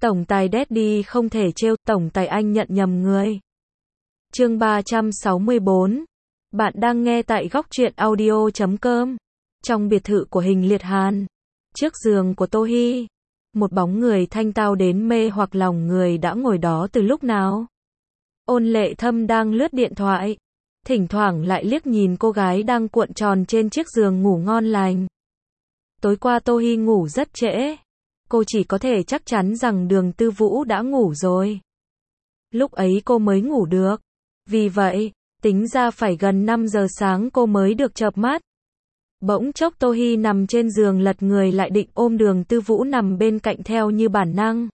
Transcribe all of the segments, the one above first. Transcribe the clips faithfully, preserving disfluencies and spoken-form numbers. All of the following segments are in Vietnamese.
Tổng tài Daddy không thể trêu, tổng tài anh nhận nhầm người. Chương ba trăm sáu mươi bốn. Bạn đang nghe tại góc truyện audio chấm com. Trong biệt thự của Hình Liệt Hàn, trước giường của Tô Hi, một bóng người thanh tao đến mê hoặc lòng người đã ngồi đó từ lúc nào. Ôn Lệ Thâm đang lướt điện thoại, thỉnh thoảng lại liếc nhìn cô gái đang cuộn tròn trên chiếc giường ngủ ngon lành. Tối qua Tô Hi ngủ rất trễ, cô chỉ có thể chắc chắn rằng Đường Tư Vũ đã ngủ rồi. Lúc ấy cô mới ngủ được, vì vậy, tính ra phải gần năm giờ sáng cô mới được chợp mắt. Bỗng chốc Tô Hi nằm trên giường lật người lại định ôm Đường Tư Vũ nằm bên cạnh theo như bản năng.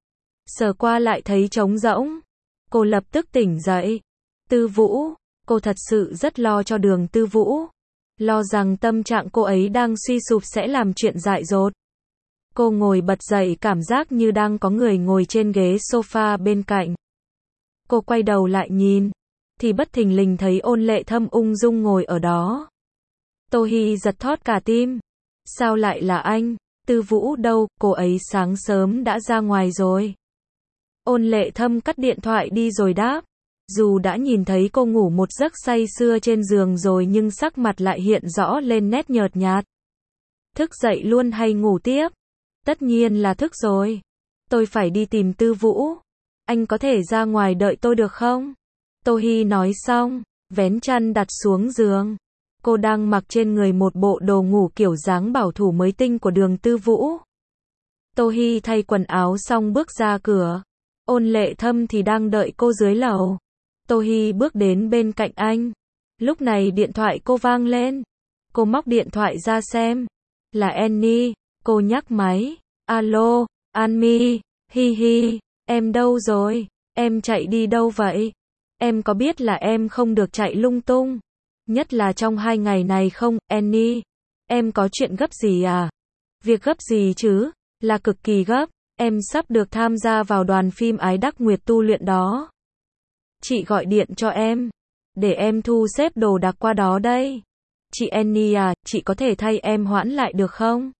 Sờ qua lại thấy trống rỗng. Cô lập tức tỉnh dậy. Tư Vũ, cô thật sự rất lo cho Đường Tư Vũ. Lo rằng tâm trạng cô ấy đang suy sụp sẽ làm chuyện dại dột. Cô ngồi bật dậy cảm giác như đang có người ngồi trên ghế sofa bên cạnh. Cô quay đầu lại nhìn, thì bất thình lình thấy Ôn Lệ Thâm ung dung ngồi ở đó. Tô Hi giật thót cả tim. Sao lại là anh? Tư Vũ đâu? Cô ấy sáng sớm đã ra ngoài rồi. Ôn Lệ Thâm cắt điện thoại đi rồi đáp. Dù đã nhìn thấy cô ngủ một giấc say sưa trên giường rồi nhưng sắc mặt lại hiện rõ lên nét nhợt nhạt. Thức dậy luôn hay ngủ tiếp? Tất nhiên là thức rồi. Tôi phải đi tìm Tư Vũ. Anh có thể ra ngoài đợi tôi được không? Tô Hi nói xong, vén chăn đặt xuống giường. Cô đang mặc trên người một bộ đồ ngủ kiểu dáng bảo thủ mới tinh của Đường Tư Vũ. Tô Hi thay quần áo xong bước ra cửa. Ôn Lệ Thâm thì đang đợi cô dưới lầu. Tô Hi bước đến bên cạnh anh. Lúc này điện thoại cô vang lên. Cô móc điện thoại ra xem. Là Annie. Cô nhắc máy. Alo, Anmi, hi hi, em đâu rồi? Em chạy đi đâu vậy? Em có biết là em không được chạy lung tung? Nhất là trong hai ngày này không, Annie? Em có chuyện gấp gì à? Việc gấp gì chứ? Là cực kỳ gấp. Em sắp được tham gia vào đoàn phim Ái Đắc Nguyệt tu luyện đó. Chị gọi điện cho em. Để em thu xếp đồ đạc qua đó đây. Chị Annie à, chị có thể thay em hoãn lại được không?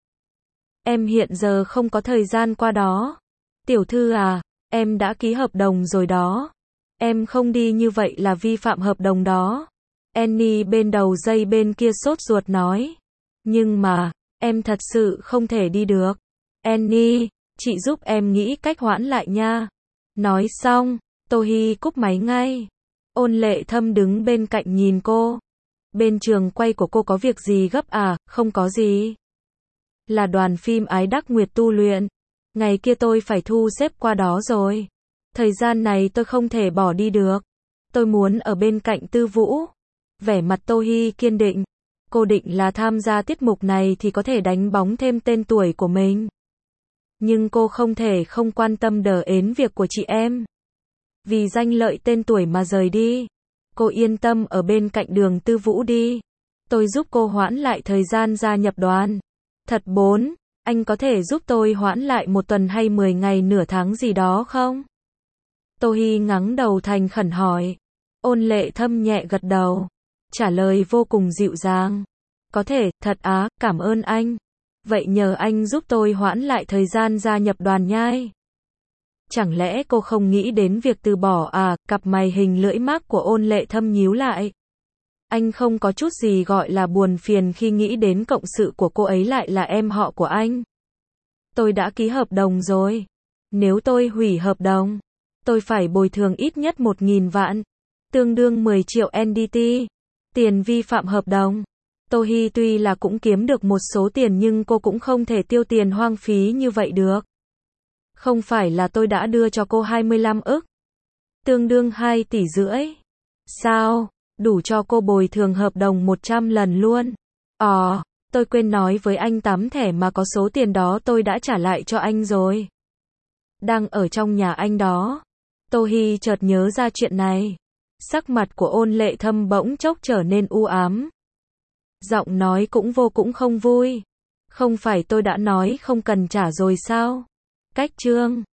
Em hiện giờ không có thời gian qua đó. Tiểu thư à, em đã ký hợp đồng rồi đó. Em không đi như vậy là vi phạm hợp đồng đó. Annie bên đầu dây bên kia sốt ruột nói. Nhưng mà, em thật sự không thể đi được. Annie, chị giúp em nghĩ cách hoãn lại nha. Nói xong, Tô Hi cúp máy ngay. Ôn Lệ Thâm đứng bên cạnh nhìn cô. Bên trường quay của cô có việc gì gấp à? Không có gì. Là đoàn phim Ái Đắc Nguyệt tu luyện. Ngày kia tôi phải thu xếp qua đó rồi. Thời gian này tôi không thể bỏ đi được. Tôi muốn ở bên cạnh Tư Vũ. Vẻ mặt Tô Hi kiên định. Cô định là tham gia tiết mục này thì có thể đánh bóng thêm tên tuổi của mình. Nhưng cô không thể không quan tâm đờ ến việc của chị em. Vì danh lợi tên tuổi mà rời đi. Cô yên tâm ở bên cạnh Đường Tư Vũ đi. Tôi giúp cô hoãn lại thời gian gia nhập đoàn. Thật bốn, anh có thể giúp tôi hoãn lại một tuần hay mười ngày nửa tháng gì đó không? Tô Hi ngắng đầu thành khẩn hỏi. Ôn Lệ Thâm nhẹ gật đầu. Trả lời vô cùng dịu dàng. Có thể, thật á, cảm ơn anh. Vậy nhờ anh giúp tôi hoãn lại thời gian gia nhập đoàn nhai. Chẳng lẽ cô không nghĩ đến việc từ bỏ à? Cặp mày hình lưỡi mác của Ôn Lệ Thâm nhíu lại. Anh không có chút gì gọi là buồn phiền khi nghĩ đến cộng sự của cô ấy lại là em họ của anh. Tôi đã ký hợp đồng rồi. Nếu tôi hủy hợp đồng, tôi phải bồi thường ít nhất một nghìn vạn, tương đương mười triệu en đê tê, tiền vi phạm hợp đồng. Tô Hi tuy là cũng kiếm được một số tiền nhưng cô cũng không thể tiêu tiền hoang phí như vậy được. Không phải là tôi đã đưa cho cô hai mươi lăm ức, tương đương hai tỷ rưỡi. Sao? Đủ cho cô bồi thường hợp đồng một trăm lần luôn. Ờ, tôi quên nói với anh tấm thẻ mà có số tiền đó tôi đã trả lại cho anh rồi. Đang ở trong nhà anh đó. Tô Hi chợt nhớ ra chuyện này. Sắc mặt của Ôn Lệ Thâm bỗng chốc trở nên u ám. Giọng nói cũng vô cũng không vui. Không phải tôi đã nói không cần trả rồi sao? Cách chương